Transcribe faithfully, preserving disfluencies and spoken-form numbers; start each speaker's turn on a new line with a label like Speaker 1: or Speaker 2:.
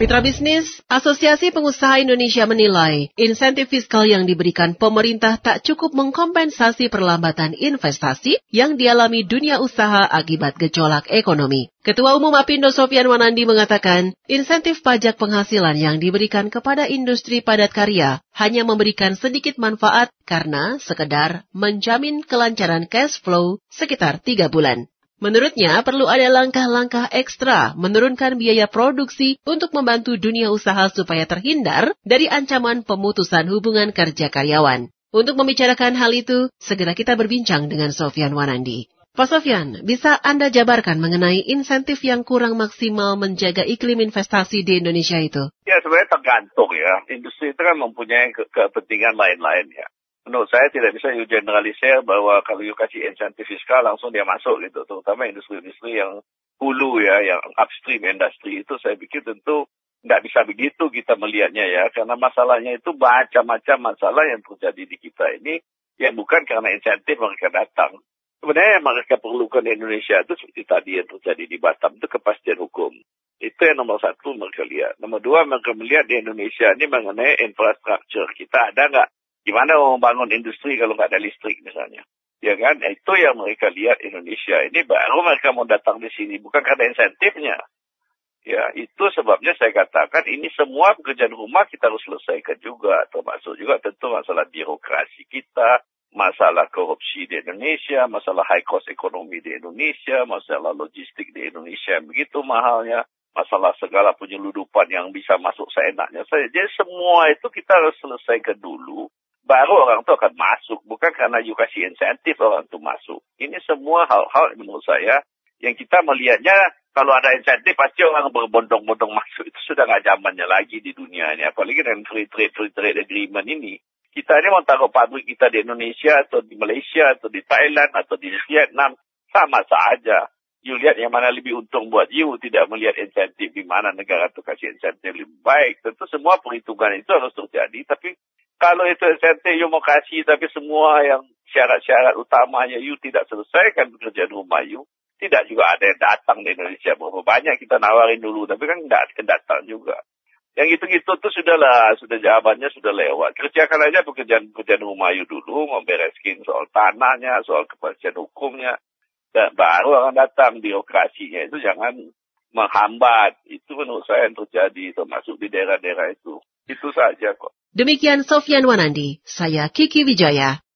Speaker 1: Mitra bisnis, Asosiasi Pengusaha Indonesia menilai insentif fiskal yang diberikan pemerintah tak cukup mengkompensasi perlambatan investasi yang dialami dunia usaha akibat gejolak ekonomi. Ketua Umum Apindo Sofyan Wanandi mengatakan, insentif pajak penghasilan yang diberikan kepada industri padat karya hanya memberikan sedikit manfaat karena sekedar menjamin kelancaran cash flow sekitar tiga bulan. Menurutnya, perlu ada langkah-langkah ekstra menurunkan biaya produksi untuk membantu dunia usaha supaya terhindar dari ancaman pemutusan hubungan kerja karyawan. Untuk membicarakan hal itu, segera kita berbincang dengan Sofyan Wanandi. Pak Sofyan, bisa Anda jabarkan mengenai insentif yang kurang maksimal menjaga iklim investasi di Indonesia itu?
Speaker 2: Ya, sebenarnya tergantung ya. Industri itu kan mempunyai ke- kepentingan lain-lain ya. Menurut saya tidak bisa generalisir bahwa kalau you kasih insentif fiskal langsung dia masuk gitu. Terutama industri-industri yang hulu ya, yang upstream industri itu saya pikir tentu nggak bisa begitu kita melihatnya ya. Karena masalahnya itu macam-macam masalah yang terjadi di kita ini yang bukan karena insentif mereka datang. Sebenarnya yang mereka perlukan di Indonesia itu seperti tadi yang terjadi di Batam itu kepastian hukum. Itu yang nomor satu mereka lihat. Nomor dua mereka melihat di Indonesia ini mengenai infrastruktur. Kita ada nggak? Gimana mau membangun industri kalau nggak ada listrik misalnya? Ya kan? Itu yang mereka lihat Indonesia. Ini baru mereka mau datang di sini. Bukan karena insentifnya. Ya, itu sebabnya saya katakan ini semua pekerjaan rumah kita harus selesaikan juga. Termasuk juga tentu masalah birokrasi kita, masalah korupsi di Indonesia, masalah high cost ekonomi di Indonesia, masalah logistik di Indonesia yang begitu mahalnya, masalah segala penyeludupan yang bisa masuk seenaknya saja. Jadi semua itu kita harus selesaikan dulu. Baru orang itu akan masuk. Bukan karena you kasih insentif orang itu masuk. Ini semua hal-hal menurut saya yang kita melihatnya kalau ada insentif pasti orang berbondong-bondong masuk. Itu sudah nggak zamannya lagi di dunia ini. Apalagi dengan free trade, free trade agreement ini. Kita ini mau taruh pabrik kita di Indonesia atau di Malaysia atau di Thailand atau di Vietnam. Sama saja. You lihat yang mana lebih untung buat you. Tidak melihat insentif di mana negara itu kasih insentif lebih baik. Tentu semua perhitungan itu harus terjadi. Tapi kalau itu insentif you mau kasih tapi semua yang syarat-syarat utamanya you tidak selesaikan pekerjaan rumah you, tidak juga ada yang datang di Indonesia. Berapa banyak kita nawarin dulu tapi kan tidak akan datang juga. Yang gitu-gitu tuh sudahlah, sudah jawabannya sudah lewat. Kerjakan aja pekerjaan-pekerjaan rumah you dulu, membereskin soal tanahnya, soal kepastian hukumnya, dan baru akan datang birokrasinya. Itu jangan menghambat. Itu menurut saya yang terjadi, termasuk di daerah-daerah itu. Itu saja kok.
Speaker 1: Demikian Sofyan Wanandi, saya Kiki Wijaya.